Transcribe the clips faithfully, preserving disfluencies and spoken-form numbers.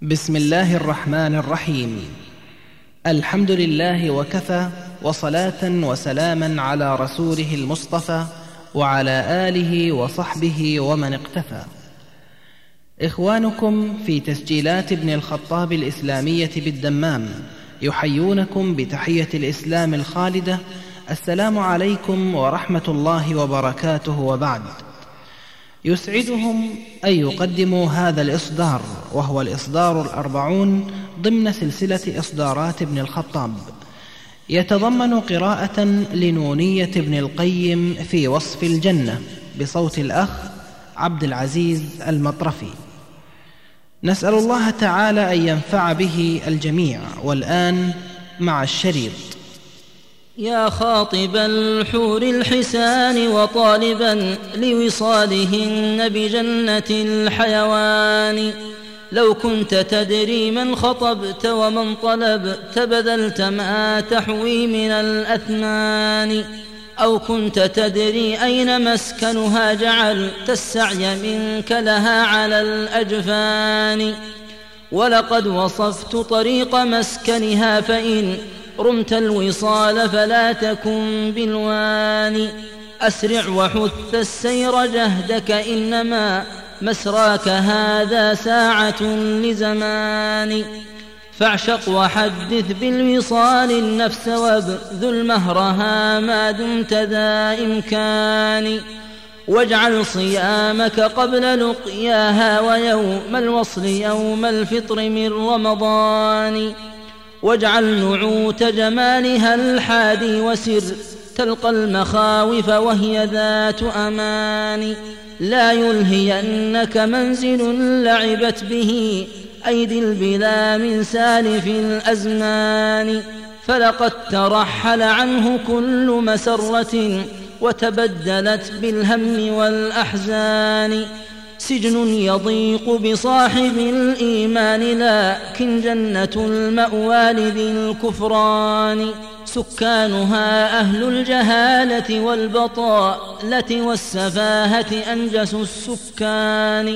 بسم الله الرحمن الرحيم. الحمد لله وكفى، وصلاة وسلاما على رسوله المصطفى وعلى آله وصحبه ومن اقتفى. إخوانكم في تسجيلات ابن الخطاب الإسلامية بالدمام يحيونكم بتحية الإسلام الخالدة: السلام عليكم ورحمة الله وبركاته. وبعد، يسعدهم أن يقدموا هذا الإصدار، وهو الإصدار الأربعون ضمن سلسلة إصدارات ابن الخطاب، يتضمن قراءة لنونية ابن القيم في وصف الجنة بصوت الأخ عبد العزيز المطرفي. نسأل الله تعالى أن ينفع به الجميع. والآن مع الشريط. يا خاطب الحور الحسان وطالبا لوصالهن بجنة الحيوان، لو كنت تدري من خطبت ومن طلبت بذلت ما تحوي من الأثمان، أو كنت تدري أين مسكنها جعلت السعي منك لها على الأجفان. ولقد وصفت طريق مسكنها، فإن رمت الوصال فلا تكن بالوان. أسرع وحث السير جهدك، إنما مسراك هذا ساعة لزمان. فاعشق وحدث بالوصال النفس، وابذل مهرها ما دمت ذا إمكان. واجعل صيامك قبل لقياها، ويوم الوصل يوم الفطر من رمضان. واجعل نعوت جمالها الحادي، وسر تلقى المخاوف وهي ذات أمان. لا يلهينك منزل لعبت به أيدي البلا من سالف الأزمان، فلقد ترحل عنه كل مسرة وتبدلت بالهم والأحزان. سجن يضيق بصاحب الإيمان، لكن جنة المأوى لذي الكفران. سكانها أهل الجهالة والبطالة والسفاهة أنجس السكان،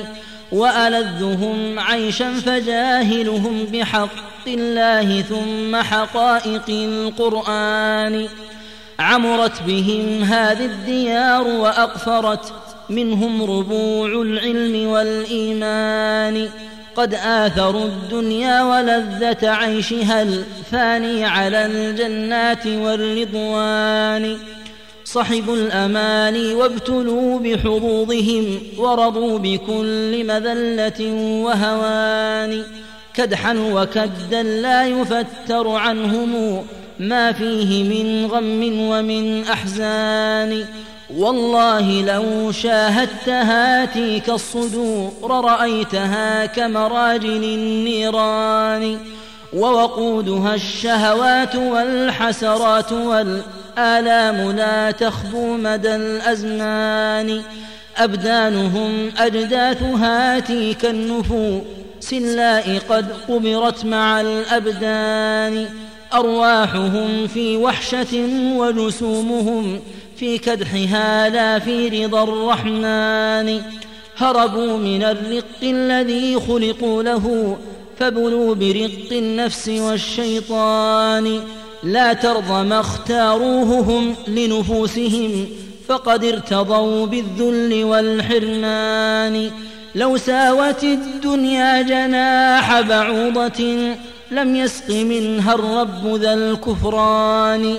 وألذهم عيشا فجاهلهم بحق الله ثم حقائق القرآن. عمرت بهم هذه الديار وأقفرت منهم ربوع العلم والإيمان. قد آثروا الدنيا ولذة عيشها الفاني على الجنات والرضوان. صحبوا الأماني وابتلوا بحظوظهم، ورضوا بكل مذلة وهوان. كدحا وكدا لا يفتر عنهم ما فيه من غم ومن أحزان. والله لو شاهدت هاتيك الصدور رأيتها كمراجل النيران، ووقودها الشهوات والحسرات والآلام لا تخبو مدى الأزمان. أبدانهم أجداث هاتيك النفوس اللائي قد قبرت مع الأبدان. أرواحهم في وحشة وجسومهم في كدحها لا في رضا الرحمن. هربوا من الرق الذي خلقوا له، فبلوا برق النفس والشيطان. لا ترضى ما اختاروه هم لنفوسهم، فقد ارتضوا بالذل والحرمان. لو ساوت الدنيا جناح بعوضة لم يسق منها الرب ذا الكفران،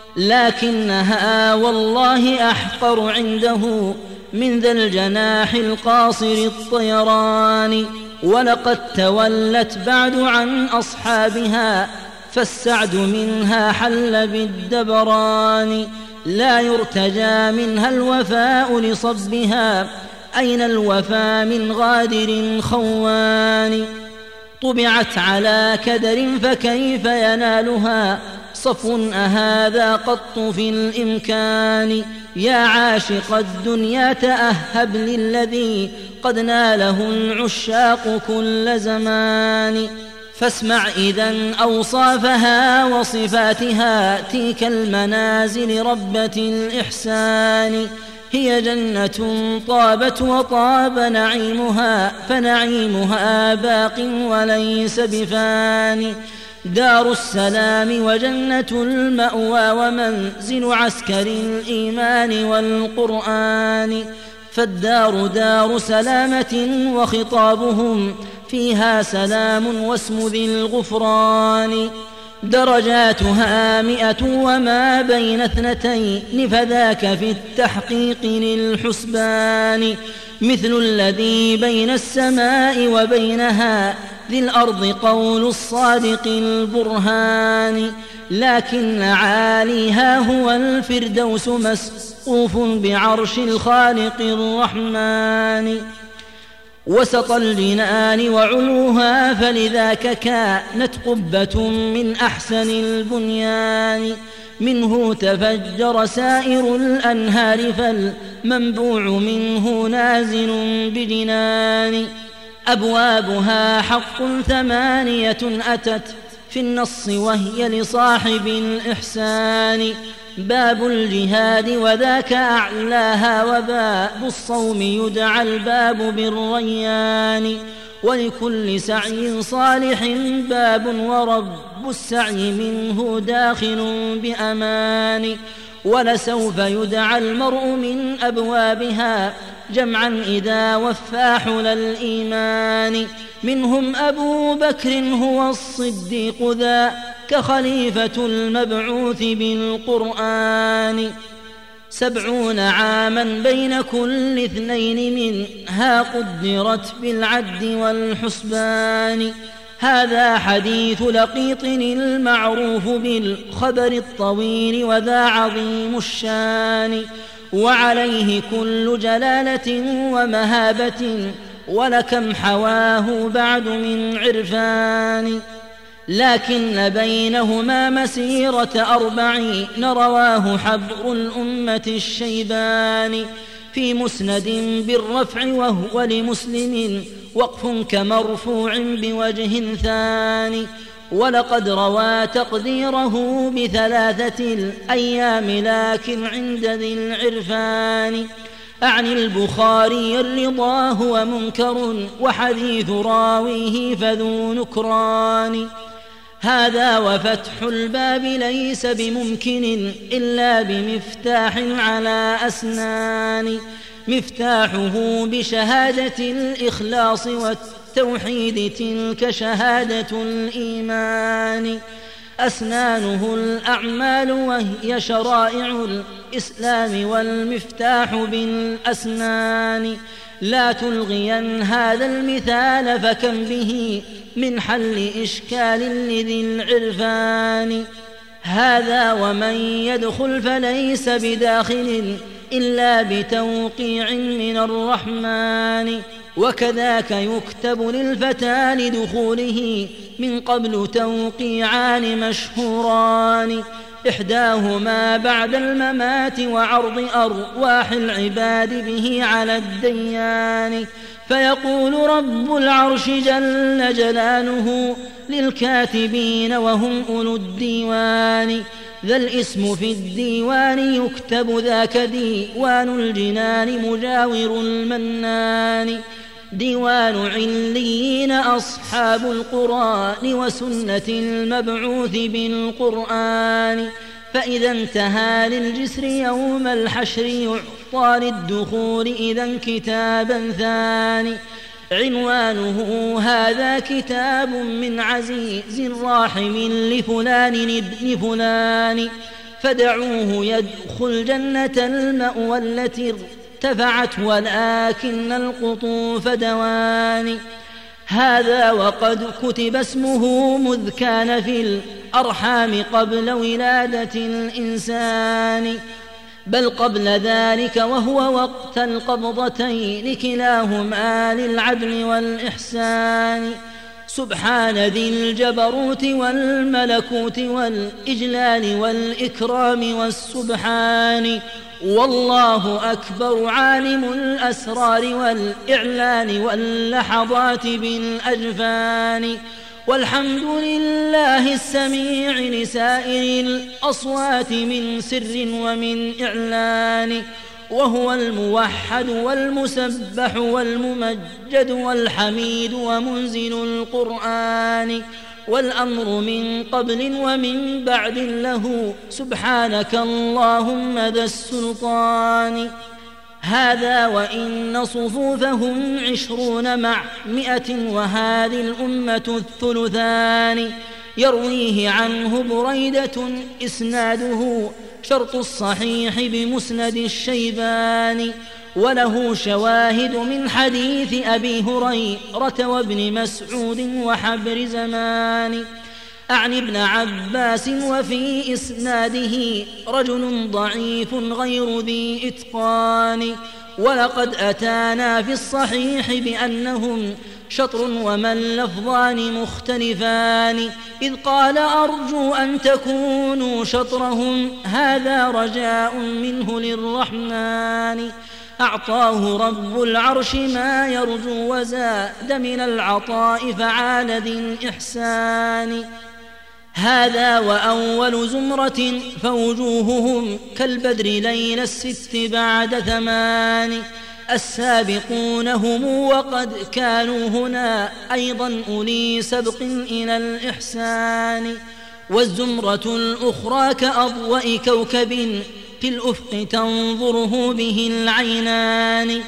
لكنها والله أحقر عنده من ذا الجناح القاصر الطيران. ولقد تولت بعد عن أصحابها، فالسعد منها حل بالدبران. لا يرتجى منها الوفاء لصبها، أين الوفاء من غادر خوان. طبعت على كدر فكيف ينالها صفو أهذا قط في الإمكان. يا عاشق الدنيا تأهب للذي قد ناله العشاق كل زمان. فاسمع إذن أوصافها وصفاتها، تلك المنازل ربة الإحسان. هي جنة طابت وطاب نعيمها فنعيمها باق وليس بفاني دار السلام وجنة المأوى ومنزل عسكر الإيمان والقرآن فالدار دار سلامة وخطابهم فيها سلام واسم ذي الغفران درجاتها مئة وما بين اثنتين فذاك في التحقيق للحسبان مثل الذي بين السماء وبينها ذي الأرض قول الصادق البرهان لكن عاليها هو الفردوس مسقوف بعرش الخالق الرحمن وسط الجنان وعلوها فلذاك كانت قبة من أحسن البنيان منه تفجر سائر الأنهار فالمنبوع منه نازل بجنان أبوابها حق ثمانية أتت في النص وهي لصاحب الإحسان باب الجهاد وذاك أعلاها وباب الصوم يدعى الباب بالريان ولكل سعي صالح باب ورب السعي منه داخل بأمان ولسوف يدعى المرء من أبوابها جمعا إذا وفى حل الإيمان منهم أبو بكر هو الصديق ذا كخليفة المبعوث بالقرآن سبعون عاما بين كل اثنين منها قدرت بالعد والحسبان هذا حديث لقيط المعروف بالخبر الطويل وذا عظيم الشان وعليه كل جلالة ومهابة ولكم حواه بعد من عرفان لكن بينهما مسيرة أربعين رواه حبر الأمة الشيباني في مسند بالرفع وهو لمسلم وقف كمرفوع بوجه ثاني ولقد روى تقديره بثلاثة الأيام لكن عند ذي العرفان أعني البخاري الرضا هو منكر وحديث راويه فذو نكران هذا وفتح الباب ليس بممكن إلا بمفتاح على أسنان مفتاحه بشهادة الإخلاص والتوحيد تلك شهادة الإيمان أسنانه الأعمال وهي شرائع الإسلام والمفتاح بالأسنان لا تلغين هذا المثال فكم به من حل إشكال لذي العرفان هذا ومن يدخل فليس بداخل إلا بتوقيع من الرحمن وكذاك يكتب للفتى لدخوله من قبل توقيعان مشهوران إحداهما بعد الممات وعرض أرواح العباد به على الديان فيقول رب العرش جل جلاله للكاتبين وهم أولو الديوان ذا الاسم في الديوان يكتب ذاك ديوان الجنان مجاور المنان ديوان عليين أصحاب القرآن وسنة المبعوث بالقرآن فإذا انتهى للجسر يوم الحشر يعطى للدخول إذا كتابا ثاني عنوانه هذا كتاب من عزيز راحم لفلان ابن فلان فدعوه يدخل جنة المأوى التي ارتفعت ولكن القطوف دوان هذا وقد كتب اسمه مذ كان في الأرحام قبل ولادة الإنسان بل قبل ذلك وهو وقت القبضتين كلاهما للعدل والإحسان سبحان ذي الجبروت والملكوت والإجلال والإكرام والسبحان والله أكبر عالم الأسرار والإعلان واللحظات بالأجفان والحمد لله السميع لسائر الأصوات من سر ومن إعلان وهو الموحد والمسبح والممجد والحميد ومنزل القرآن، والأمر من قبل ومن بعد له سبحانك اللهم ذا السلطان. هذا وإن صفوفهم عشرون مع مئة وهذه الأمة الثلثان. يرويه عنه بريدة إسناده شرط الصحيح بمسند الشيباني، وله شواهد من حديث أبي هريرة وابن مسعود وحبر زمان. أعني ابن عباس وفي إسناده رجل ضعيف غير ذي إتقان. ولقد أتانا في الصحيح بأنهم شطر وما اللفظان مختلفان، إذ قال أرجو أن تكونوا شطرهم هذا رجاء منه للرحمن. أعطاه رب العرش ما يرجو وزاد من العطاء فعال ذي الإحسان. هذا وأول زمرة فوجوههم كالبدر ليل الست بعد ثمان. السابقون هم وقد كانوا هنا أيضا أولي سبق إلى الإحسان. والزمرة الأخرى كأضواء كوكب في الأفق تنظره به العينان.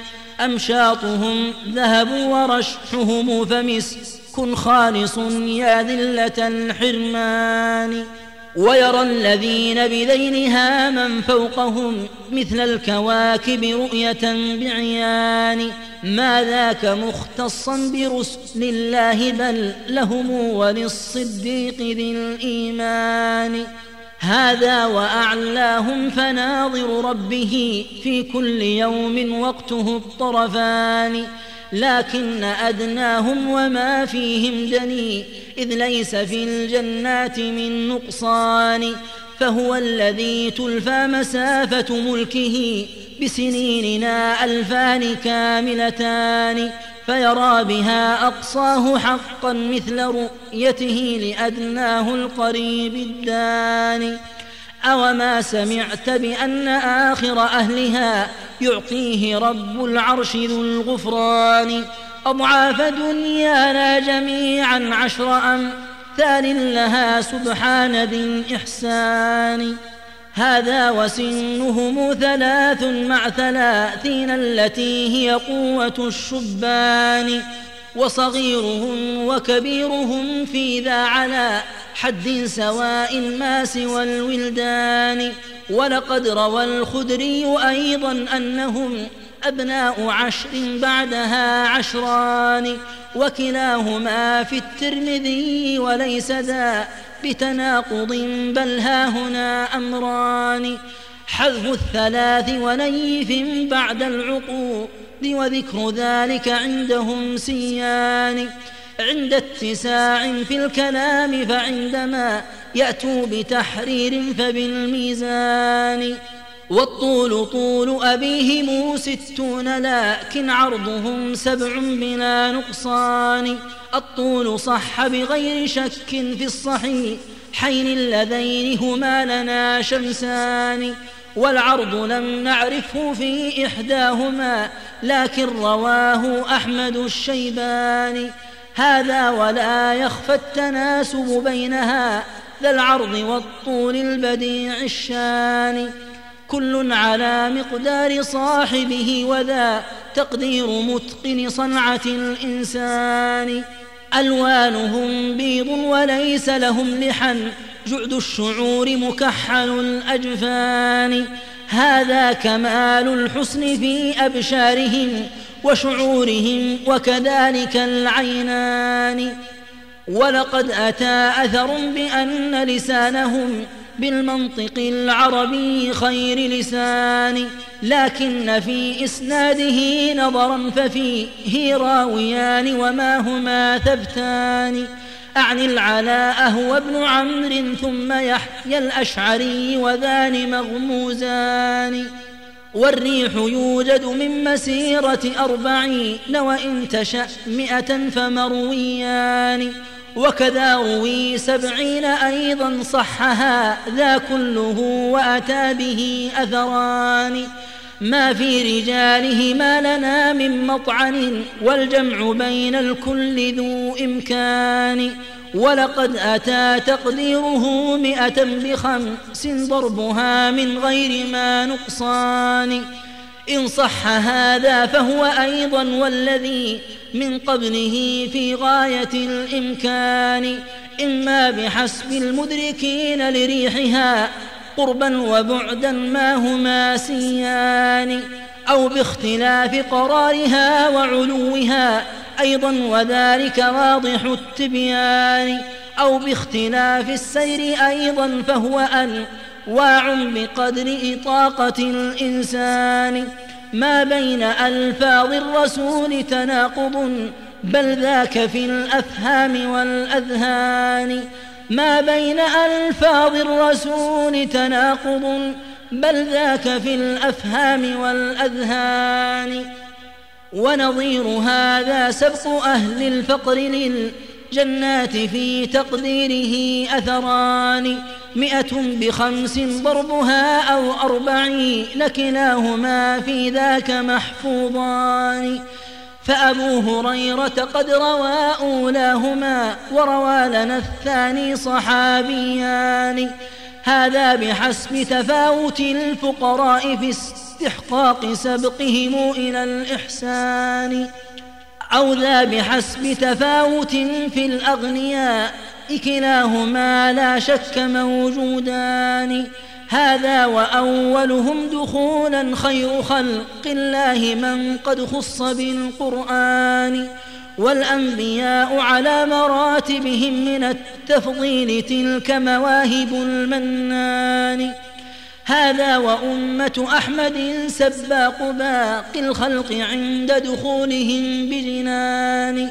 أمشاطهم ذهب ورشحهم فمسك خالص يا ذلة الحرمان. ويرى الذين بذيلها من فوقهم مثل الكواكب رؤية بعيان. ما ذاك مختصا برسل الله بل لهم وللصديق ذي الإيمان. هذا وأعلاهم فناظر ربه في كل يوم وقته الطرفان. لكن أدناهم وما فيهم دني إذ ليس في الجنات من نقصان. فهو الذي تلفى مسافة ملكه بسنيننا ألفان كاملتان. فيرى بها أقصاه حقا مثل رؤيته لأدناه القريب الداني. أوما سمعت بأن آخر أهلها يعطيه رب العرش ذو الغفران أضعاف دنيانا جميعا عشر أمثال لها سبحان ذي الإحسان. هذا وسنهم ثلاث مع ثلاثين التي هي قوة الشبان. وصغيرهم وكبيرهم في ذا على حد سواء ما سوى الولدان. ولقد روى الخدري أيضا أنهم أبناء عشر بعدها عشران. وكلاهما في الترمذي وليس ذا بتناقض بل ها هنا أمران. حذف الثلاث ونيف بعد العقود وذكر ذلك عندهم سيان. عند اتساع في الكلام فعندما يأتوا بتحرير فبالميزان. والطول طول أبيهم ستون لكن عرضهم سبع بلا نقصان. الطول صح بغير شك في الصحيحين اللذين هما لنا شمسان. والعرض لم نعرفه في إحداهما لكن رواه أحمد الشيباني. هذا ولا يخفى التناسب بينها ذا العرض والطول البديع الشان. كل على مقدار صاحبه وذا تقدير متقن صنعة الإنسان. ألوانهم بيض وليس لهم لحن جعد الشعور مكحل الأجفان. هذا كمال الحسن في أبشارهم وشعورهم وكذلك العينان. ولقد أتى أثر بأن لسانهم بالمنطق العربي خير لسان. لكن في إسناده نظرا ففيه راويان وما هما ثبتان. أعني العلاء هو ابن عمرو ثم يحيى الأشعري وذان مغموزان. والريح يوجد من مسيرة أربعين وإن تشأ مئة فمرويان. وكذا روي سبعين أيضا صحها ذا كله وأتى به أثران. ما في رجاله ما لنا من مطعن والجمع بين الكل ذو إمكان ولقد أتى تقديره مئة بخمس ضربها من غير ما نقصان إن صح هذا فهو أيضا والذي من قبله في غاية الإمكان إما بحسب المدركين لريحها قربا وبعدا ما هما سيان أو باختلاف قرارها وعلوها أيضا وذلك واضح التبيان أو باختلاف السير أيضا فهو أنواع بقدر إطاقة الإنسان ما بين ألفاظ الرسول تناقض بل ذاك في الأفهام والأذهان ما بين ألفاظ الرسول تناقض بل ذاك في الأفهام والأذهان ونظير هذا سبق أهل الفقر للجنات في تقديره أثران مئة بخمس ضربها أو أربعين كلاهما في ذاك محفوظان فأبو هريرة قد روى أولاهما وروى لنا الثاني صحابيان هذا بحسب تفاوت الفقراء في استحقاق سبقهم إلى الإحسان أو ذا بحسب تفاوت في الأغنياء كلاهما لا شك موجودان هذا وأولهم دخولا خير خلق الله من قد خص بالقرآن والأنبياء على مراتبهم من التفضيل تلك مواهب المنان هذا وأمة أحمد سباق باقي الخلق عند دخولهم بجنان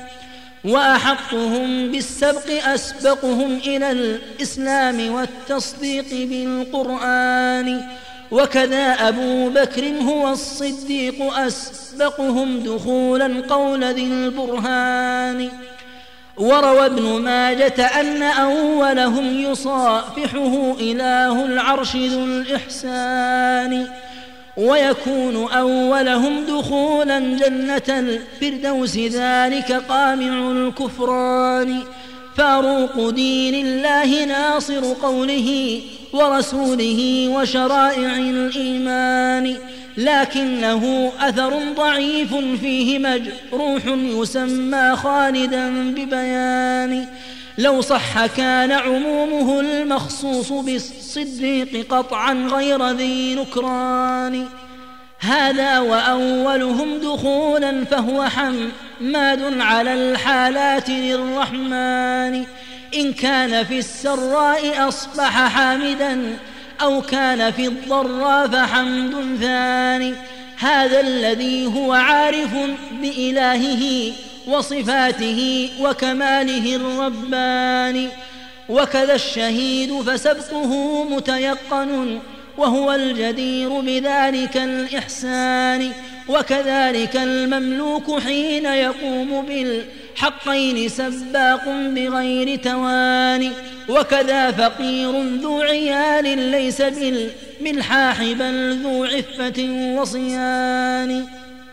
وأحقهم بالسبق أسبقهم إلى الإسلام والتصديق بالقرآن وكذا أبو بكر هو الصديق أسبقهم دخولا قول ذي البرهان وروى ابن ماجة أن أولهم يصافحه إله العرش ذو الإحسان ويكون أولهم دخولا جنة الفردوس ذلك قامع الكفران فاروق دين الله ناصر قوله ورسوله وشرائع الإيمان لكنه أثر ضعيف فيه مجروح يسمى خالدا ببيان لو صح كان عمومه المخصوص بالصديق قطعا غير ذي نكران هذا وأولهم دخولا فهو حماد على الحالات للرحمن إن كان في السراء أصبح حامدا أو كان في الضراء فحمد ثاني هذا الذي هو عارف بإلهه وصفاته وكماله الرباني وكذا الشهيد فسبقه متيقن وهو الجدير بذلك الإحسان وكذلك المملوك حين يقوم بالحقين سباق بغير تواني وكذا فقير ذو عيال ليس بالملحاح بل ذو عفة وصيان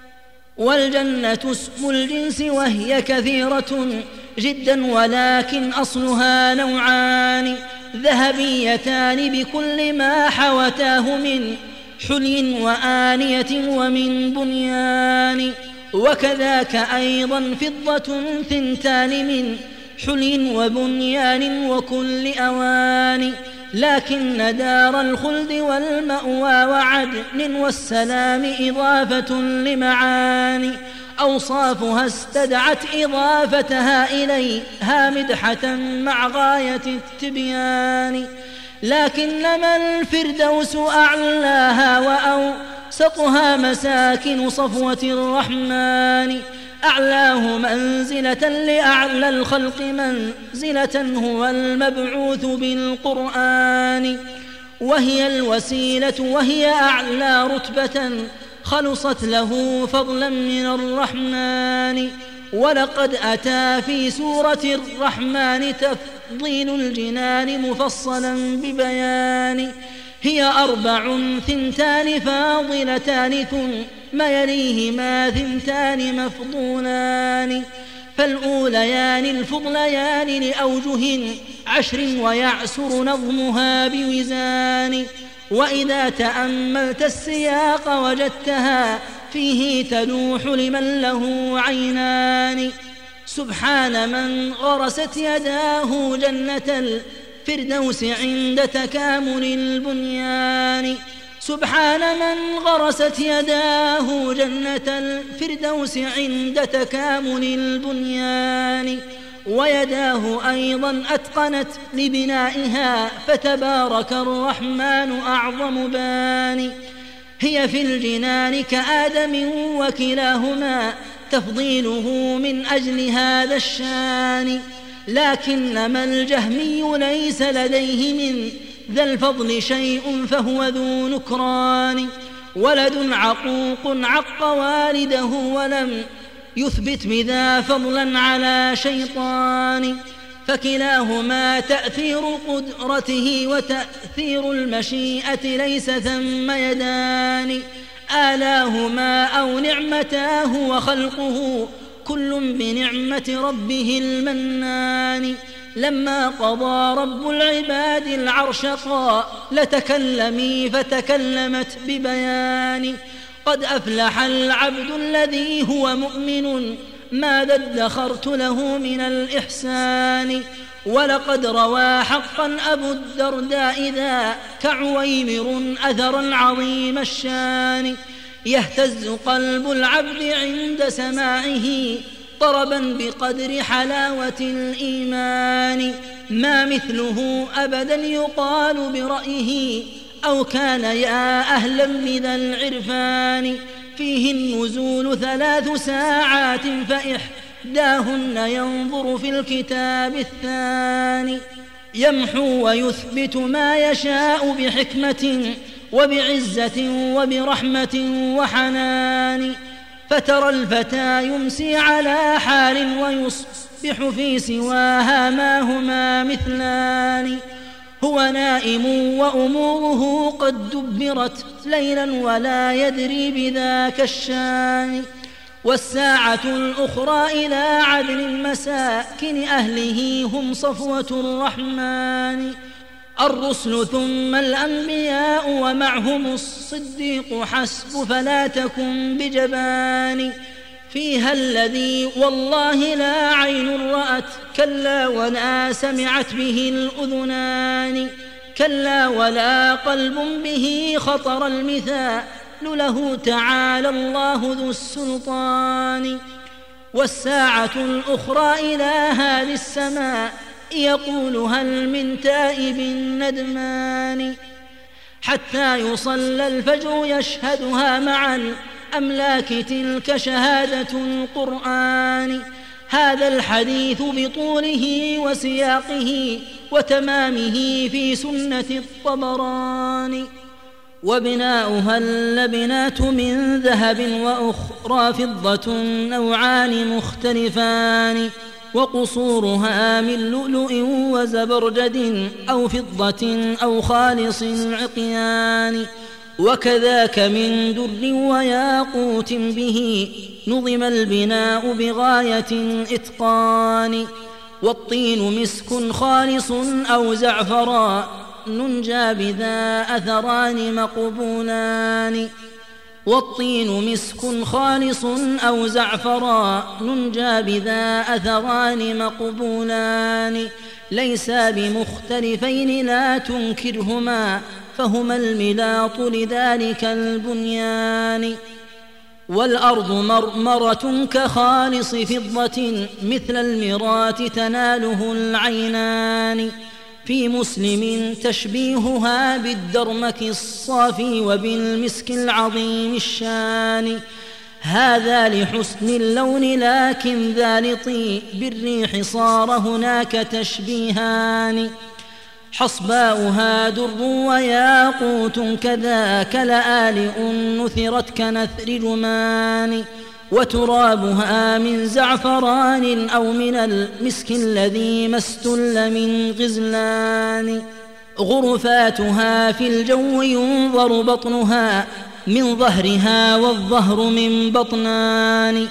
والجنة اسم الجنس وهي كثيرة جدا ولكن أصلها نوعان ذهبيتان بكل ما حوتاه من حلي وآنية ومن بنيان وكذاك أيضا فضة ثنتان من حلي وبنيان وكل أوان لكن دار الخلد والمأوى وعدن والسلام إضافة لمعاني أوصافها استدعت إضافتها إليها مدحة مع غاية التبيان لكنما الفردوس أعلاها وأوسطها مساكن صفوة الرحمن أعلاه منزلة لأعلى الخلق منزلة هو المبعوث بالقرآن وهي الوسيلة وهي أعلى رتبة خلصت له فضلا من الرحمن ولقد أتى في سورة الرحمن تفضيل الجنان مفصلا ببيان هي أربع ثنتان فاضلتان ثم يليهما ثنتان مفضولان، فالأوليان الفضليان لأوجه عشر ويعسر نظمها بوزان. وإذا تأملت السياق وجدتها فيه تلوح لمن له عينان. سبحان من غرست يداه جنة الفردوس عند تكامل البنيان. سبحان من غرست يداه جنة الفردوس عند تكامل البنيان. ويداه أيضا أتقنت لبنائها فتبارك الرحمن أعظم باني. هي في الجنان كآدم وكلاهما تفضيله من أجل هذا الشان. لكنما الجهمي ليس لديه من ذا الفضل شيء فهو ذو نكران. ولد عقوق عق والده ولم يثبت بذا فضلا على شيطان. فكلاهما تأثير قدرته وتأثير المشيئة ليس ثم يدان. آلاهما أو نعمتاه وخلقه كل بنعمة ربه المنان. لما قضى رب العباد العرش قال لتكلمي فتكلمت ببيان. قد أفلح العبد الذي هو مؤمن ماذا ادخرت له من الإحسان. ولقد روى حقا أبو الدرداء ذا كعويمر أثرا عظيم الشان. يهتز قلب العبد عند سماعه طربا بقدر حلاوة الإيمان. ما مثله أبدا يقال برأيه أو كان يا أهلا بذا العرفان. فيه النزول ثلاث ساعات فإحداهن ينظر في الكتاب الثاني. يمحو ويثبت ما يشاء بحكمة وبعزة وبرحمة وحنان. فترى الفتى يمسي على حال ويصبح في سواها ما هما مثلان. هو نائم وأموره قد دبرت ليلا ولا يدري بذاك الشان. والساعة الأخرى إلى عدل مساكن أهله هم صفوة الرحمن. الرسل ثم الأنبياء ومعهم الصديق حسب فلا تكن بجبان. فيها الذي والله لا عين رأت كلا ولا سمعت به الأذنان. كلا ولا قلب به خطر المثال له تعالى الله ذو السلطان. والساعة الأخرى إلى هذه السماء يقول هل من تائب ندمان. حتى يصلى الفجر يشهدها مع الأملاك تلك شهادة القرآن. هذا الحديث بطوله وسياقه وتمامه في سنة الطبراني. وبناؤها اللبنات من ذهب وأخرى فضة نوعان مختلفان. وقصورها من لؤلؤ وزبرجد أو فضة أو خالص العقيان. وكذاك من در وياقوت به نظم البناء بغاية إتقان. والطين مسك خالص أو زعفران ننجى بذا أثران مقبولان. والطين مسك خالص أو زعفران ننجى بذا أثران مقبولان. ليسا بمختلفين لا تنكرهما فهما الملاط لذلك البنيان. والأرض مرمرة كخالص فضة مثل المرات تناله العينان. في مسلم تشبيهها بالدرمك الصافي وبالمسك العظيم الشان. هذا لحسن اللون لكن ذا لطيب بالريح صار هناك تشبيهان. حصباؤها در وياقوت كذاك لآلئ نثرت كنثر جمان. وترابها من زعفران أو من المسك الذي ما استل من غزلان. غرفاتها في الجو ينظر بطنها من ظهرها والظهر من بطنان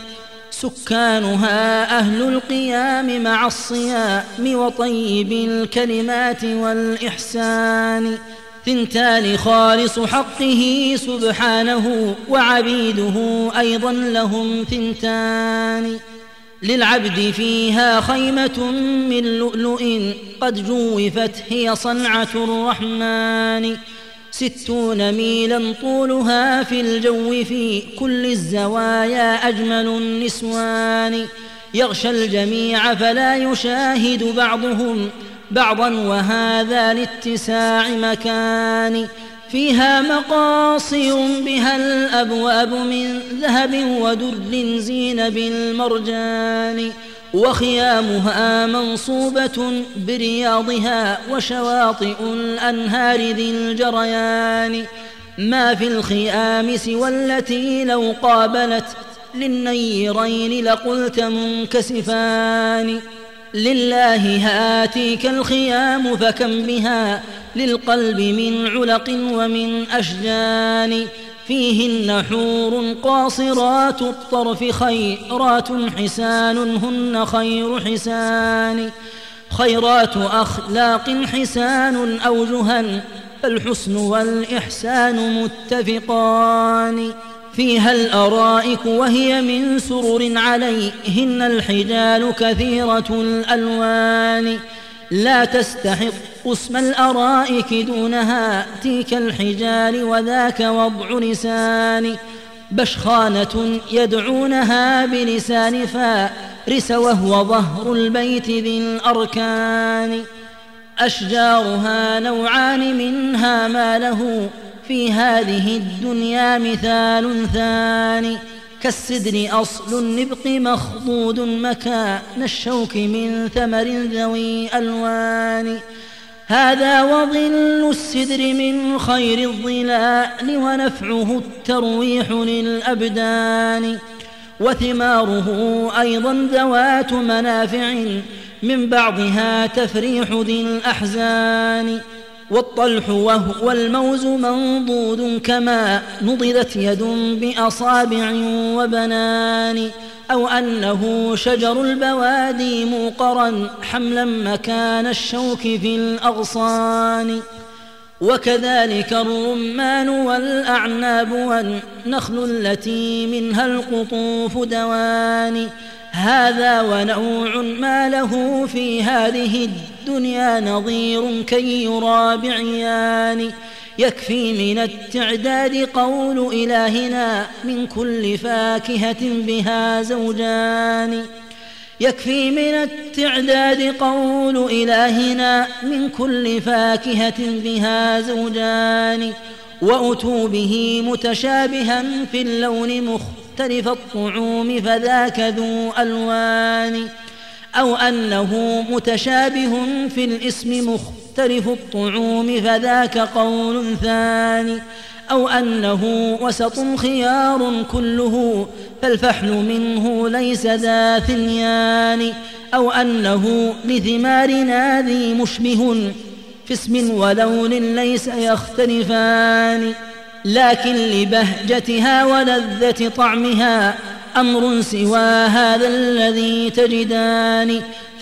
سكانها أهل القيام مع الصيام وطيب الكلمات والإحسان ثنتان خالص حقه سبحانه وعبيده أيضا لهم ثنتان للعبد فيها خيمة من لؤلؤ قد جوفت هي صنعة الرحمن ستون ميلا طولها في الجو في كل الزوايا أجمل النسوان يغشى الجميع فلا يشاهد بعضهم بعضا وهذا لاتساع مكان فيها مقاصر بها الأبواب من ذهب ودر زين بالمرجان وخيامها منصوبة برياضها وشواطئ الأنهار ذي الجريان ما في الخيام سوى التي لو قابلت للنيرين لقلت منكسفان لله هاتيك الخيام فكم بها للقلب من علق ومن أشجان فيهن حور قاصرات الطرف خيرات حسان هن خير حسان خيرات أخلاق حسان أوجها فالحسن والإحسان متفقان فيها الأرائك وهي من سرر عليهن الحجال كثيرة الألوان لا تستحق اسم الأرائك دونها تلك الحجال وذاك وضع لسان بشخانة يدعونها بلسان فارس وهو ظهر البيت ذي الأركان أشجارها نوعان منها ما له في هذه الدنيا مثال ثاني كالسدر أصل النبق مخضود مكان الشوك من ثمر ذوي ألوان هذا وظل السدر من خير الظلال ونفعه الترويح للأبدان وثماره أيضا ذوات منافع من بعضها تفريح ذي الأحزان والطلح وهو الموز منضود كما نضدت يد بأصابع وبنان أو أنه شجر البوادي موقرا حملا مكان الشوك في الأغصان وكذلك الرمان والأعناب والنخل التي منها القطوف دوان هذا ونوع ما له في هذه الدنيا نظير كي يرى بعيان يكفي من التعداد قول إلهنا من كل فاكهة بها زوجان يكفي من التعداد قول إلهنا من كل فاكهة بها زوجان وأتوا به متشابها في اللون مختلف الطعوم فذاك ذو ألوان أو أنه متشابه في الاسم مختلف الطعوم فذاك قول ثاني أو أنه وسط خيار كله فالفحل منه ليس ذا ثنيان أو أنه لثمارنا ذي مشبه في اسم ولون ليس يختلفان لكن لبهجتها ولذة طعمها أمر سوى هذا الذي تجدان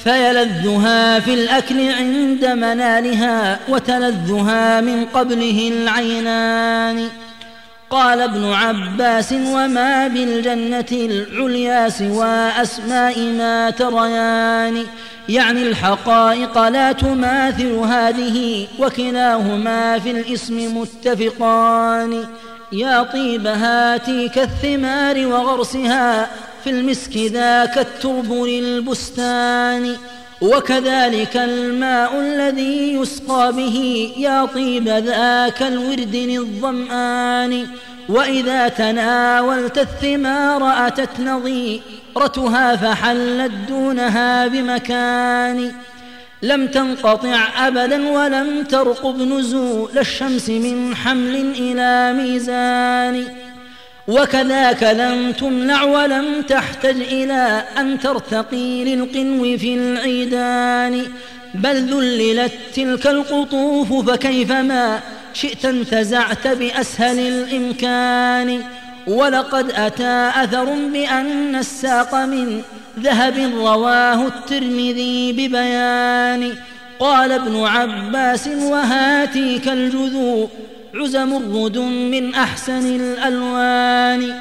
فيلذها في الأكل عند منالها وتلذها من قبله العينان قال ابن عباس وما بالجنة العليا سوى أسماء ما تريان يعني الحقائق لا تماثل هذه وكلاهما في الاسم متفقان يا طيب هاتيك الثمار وغرسها في المسك ذاك الترب للبستان وكذلك الماء الذي يسقى به يا طيب ذاك الورد للظمآن وإذا تناولت الثمار أتت نظيرتها فحلت دونها بمكان لم تنقطع أبدا ولم ترقب نزول الشمس من حمل إلى ميزان وكذاك لم تمنع ولم تحتج إلى أن ترتقي للقنو في العيدان بل ذللت تلك القطوف فكيفما شئت انتزعت بأسهل الإمكان. ولقد أتى أثر بأن الساق من ذهب رواه الترمذي ببيان. قال ابن عباس وهاتيك الجذوع عزم الردم من أحسن الألوان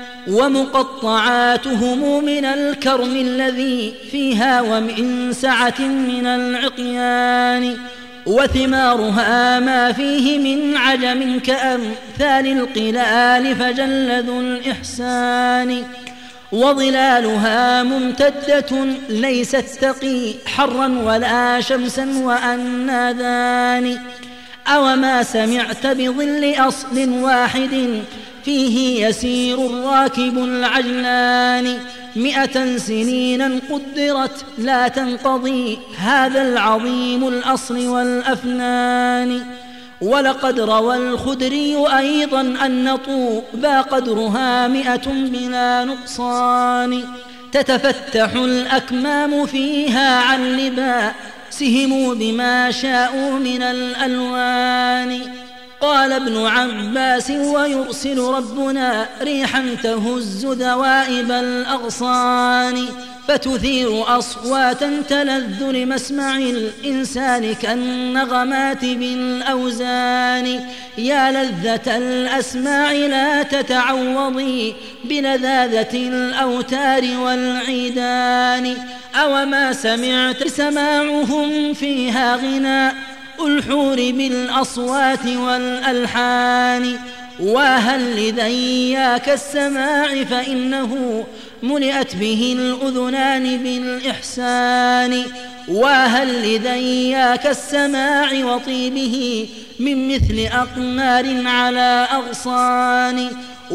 ومقطعاتهم من الكرم الذي فيها ومن سعة من العقيان وثمارها ما فيه من عجم كأمثال القلال فجل ذو الإحسان وظلالها ممتدة ليست تقي حرا ولا شمسا وأنادان. أوما سمعت بظل أصل واحد فيه يسير الراكب العجلان مئة سنينا قدرت لا تنقضي هذا العظيم الأصل والأفنان. ولقد روى الخدري أيضا أن طوبى قدرها مئة بلا نقصان تتفتح الأكمام فيها عن لباسهم بما شاءوا من الألوان. قال ابن عباس ويرسل ربنا ريحا تهز ذوائب الأغصان فتثير أصواتا تلذ لمسمع الإنسان كالنغمات بالأوزان. يا لذة الأسماع لا تتعوضي بلذاذة الأوتار والعيدان. أوما سمعت سماعهم فيها غناء الحور بالأصوات والألحان. وهل لذياك السماع فإنه ملئت به الأذنان بالإحسان. وهل لذياك السماع وطيبه من مثل أقمار على أغصان.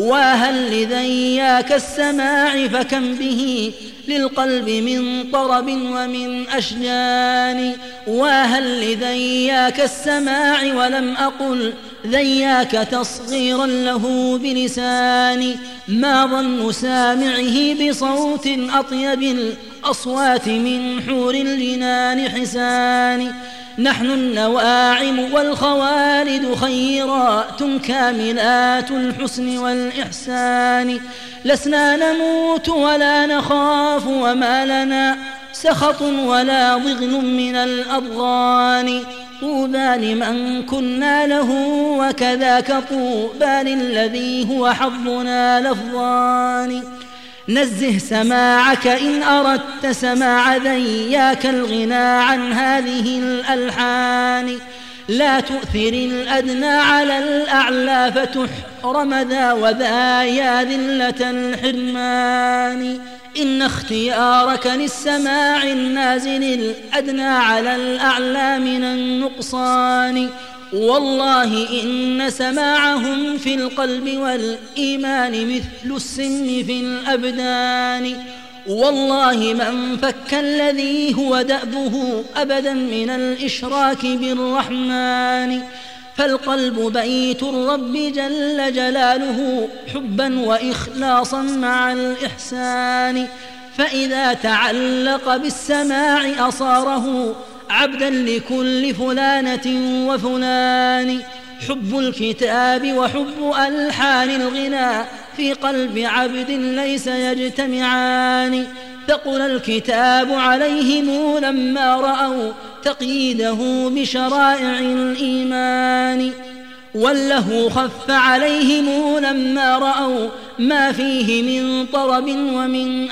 وهل لذياك السماع فكم به للقلب من طرب ومن أشجان. وهل لذياك السماع ولم أقل ذياك تصغيرا له بلساني. ما ظن سامعه بصوت أطيب الأصوات من حور الجنان حسان. نحن النواعم والخوالد خيرات كاملات الحسن والإحسان. لسنا نموت ولا نخاف وما لنا سخط ولا ضغن من الأضغان. طوبى لمن كنا له وكذاك طوبى للذي هو حظنا لفظان. نزه سماعك إن أردت سماع ذياك الغنى عن هذه الألحان. لا تؤثر الأدنى على الأعلى فتحرم ذا وذا يا ذلة الحرمان. إن اختيارك للسماع النازل الأدنى على الأعلى من النقصان. والله إن سماعهم في القلب والإيمان مثل السن في الأبدان. والله من فك الذي هو دأبه أبدا من الإشراك بالرحمن. فالقلب بيت الرب جل جلاله حبا وإخلاصا مع الإحسان. فإذا تعلق بالسماع أصاره عبدا لكل فلانة وفلان. حب الكتاب وحب ألحان الغنى في قلب عبد ليس يجتمعان. ثقل الكتاب عليهم لما رأوا تقييده بشرائع الإيمان. وله خف عليهم لما رأوا ما فيه من طرب ومن